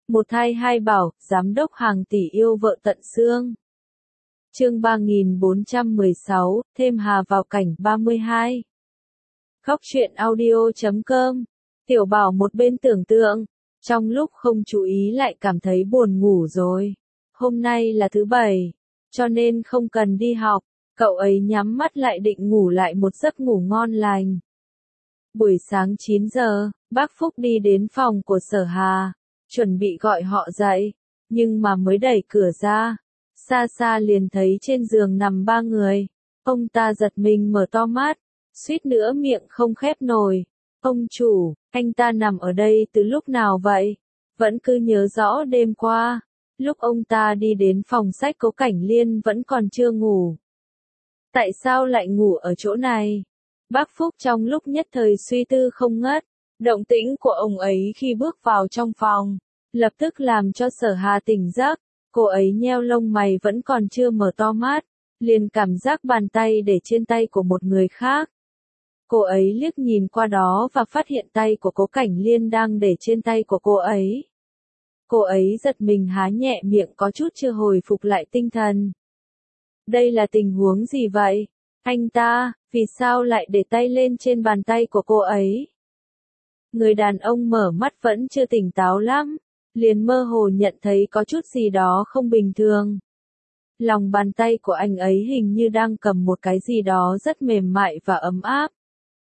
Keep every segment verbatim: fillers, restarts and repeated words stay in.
Một thai hai bảo, giám đốc hàng tỷ yêu vợ tận xương. Chương ba nghìn bốn trăm mười sáu, thêm Hà vào cảnh ba mươi hai. Khóc chuyện audio chấm com. Tiểu Bảo một bên tưởng tượng, trong lúc không chú ý lại cảm thấy buồn ngủ rồi. Hôm nay là thứ bảy, cho nên không cần đi học, cậu ấy nhắm mắt lại định ngủ lại một giấc ngủ ngon lành. Buổi sáng chín giờ, bác Phúc đi đến phòng của Sở Hà, chuẩn bị gọi họ dậy, nhưng mà mới đẩy cửa ra, xa xa liền thấy trên giường nằm ba người. Ông ta giật mình mở to mắt, suýt nữa miệng không khép nổi. Ông chủ, anh ta nằm ở đây từ lúc nào vậy? Vẫn cứ nhớ rõ đêm qua, lúc ông ta đi đến phòng sách Cố Cảnh Liên vẫn còn chưa ngủ. Tại sao lại ngủ ở chỗ này? Bác Phúc trong lúc nhất thời suy tư không ngớt, động tĩnh của ông ấy khi bước vào trong phòng, lập tức làm cho Sở Hà tỉnh giấc. Cô ấy nheo lông mày vẫn còn chưa mở to mắt, liền cảm giác bàn tay để trên tay của một người khác. Cô ấy liếc nhìn qua đó và phát hiện tay của Cố Cảnh Liên đang để trên tay của cô ấy. Cô ấy giật mình há nhẹ miệng có chút chưa hồi phục lại tinh thần. Đây là tình huống gì vậy? Anh ta, vì sao lại để tay lên trên bàn tay của cô ấy? Người đàn ông mở mắt vẫn chưa tỉnh táo lắm, liền mơ hồ nhận thấy có chút gì đó không bình thường. Lòng bàn tay của anh ấy hình như đang cầm một cái gì đó rất mềm mại và ấm áp.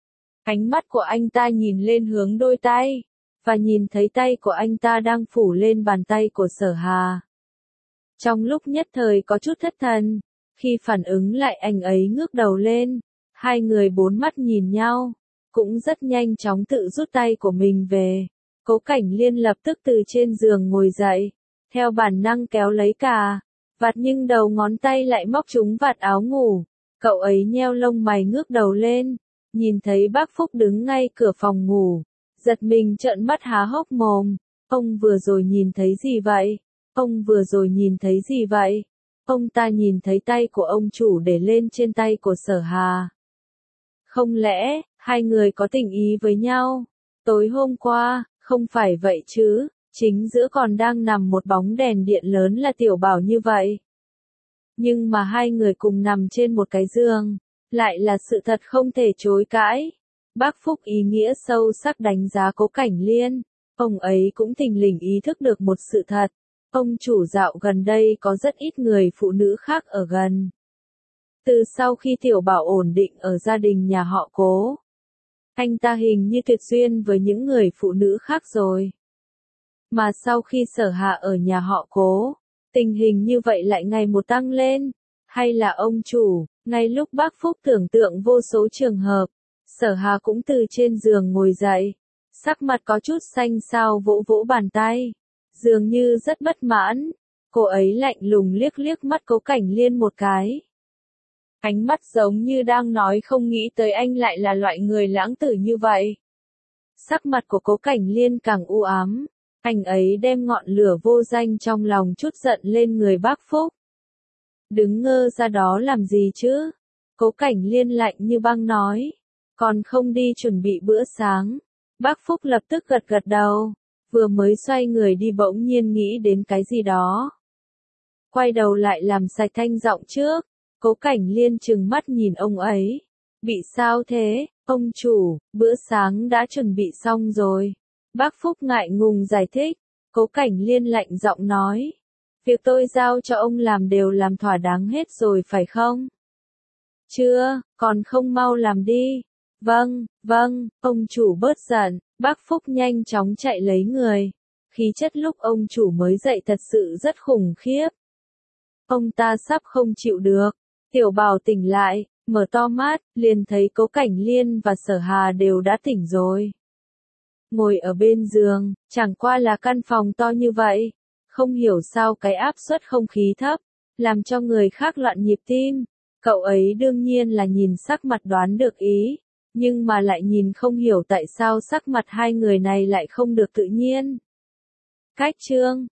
Ánh mắt của anh ta nhìn lên hướng đôi tay, và nhìn thấy tay của anh ta đang phủ lên bàn tay của Sở Hà. Trong lúc nhất thời có chút thất thần, khi phản ứng lại anh ấy ngước đầu lên, hai người bốn mắt nhìn nhau, cũng rất nhanh chóng tự rút tay của mình về. Cố Cảnh Liên lập tức từ trên giường ngồi dậy, theo bản năng kéo lấy cà vạt nhưng đầu ngón tay lại móc trúng vạt áo ngủ. Cậu ấy nheo lông mày ngước đầu lên, nhìn thấy bác Phúc đứng ngay cửa phòng ngủ, giật mình trợn mắt há hốc mồm. Ông vừa rồi nhìn thấy gì vậy? Ông vừa rồi nhìn thấy gì vậy? Ông ta nhìn thấy tay của ông chủ để lên trên tay của Sở Hà. Không lẽ, hai người có tình ý với nhau? Tối hôm qua, không phải vậy chứ, chính giữa còn đang nằm một bóng đèn điện lớn là Tiểu Bảo như vậy. Nhưng mà hai người cùng nằm trên một cái giường, lại là sự thật không thể chối cãi. Bác Phúc ý nghĩa sâu sắc đánh giá Cố Cảnh Liên, ông ấy cũng thình lình ý thức được một sự thật. Ông chủ dạo gần đây có rất ít người phụ nữ khác ở gần. Từ sau khi Tiểu Bảo ổn định ở gia đình nhà họ Cố, anh ta hình như tuyệt duyên với những người phụ nữ khác rồi. Mà sau khi Sở Hà ở nhà họ Cố, tình hình như vậy lại ngày một tăng lên. Hay là ông chủ, ngay lúc bác Phúc tưởng tượng vô số trường hợp, Sở Hà cũng từ trên giường ngồi dậy, sắc mặt có chút xanh xao vỗ vỗ bàn tay, dường như rất bất mãn. Cô ấy lạnh lùng liếc liếc mắt Cố Cảnh Liên một cái. Ánh mắt giống như đang nói không nghĩ tới anh lại là loại người lãng tử như vậy. Sắc mặt của Cố Cảnh Liên càng u ám, anh ấy đem ngọn lửa vô danh trong lòng chút giận lên người bác Phúc. Đứng ngơ ra đó làm gì chứ? Cố Cảnh Liên lạnh như băng nói, còn không đi chuẩn bị bữa sáng. Bác Phúc lập tức gật gật đầu, vừa mới xoay người đi bỗng nhiên nghĩ đến cái gì đó. Quay đầu lại làm sạch thanh giọng trước. Cố Cảnh Liên trừng mắt nhìn ông ấy. Bị sao thế, ông chủ, bữa sáng đã chuẩn bị xong rồi. Bác Phúc ngại ngùng giải thích. Cố Cảnh Liên lạnh giọng nói, việc tôi giao cho ông làm đều làm thỏa đáng hết rồi phải không? Chưa, còn không mau làm đi. Vâng, vâng, ông chủ bớt giận. Bác Phúc nhanh chóng chạy lấy người. Khí chất lúc ông chủ mới dậy thật sự rất khủng khiếp. Ông ta sắp không chịu được. Tiểu Bảo tỉnh lại, mở to mắt, liền thấy Cố Cảnh Liên và Sở Hà đều đã tỉnh rồi. Ngồi ở bên giường, chẳng qua là căn phòng to như vậy, không hiểu sao cái áp suất không khí thấp, làm cho người khác loạn nhịp tim. Cậu ấy đương nhiên là nhìn sắc mặt đoán được ý, nhưng mà lại nhìn không hiểu tại sao sắc mặt hai người này lại không được tự nhiên. Cách chương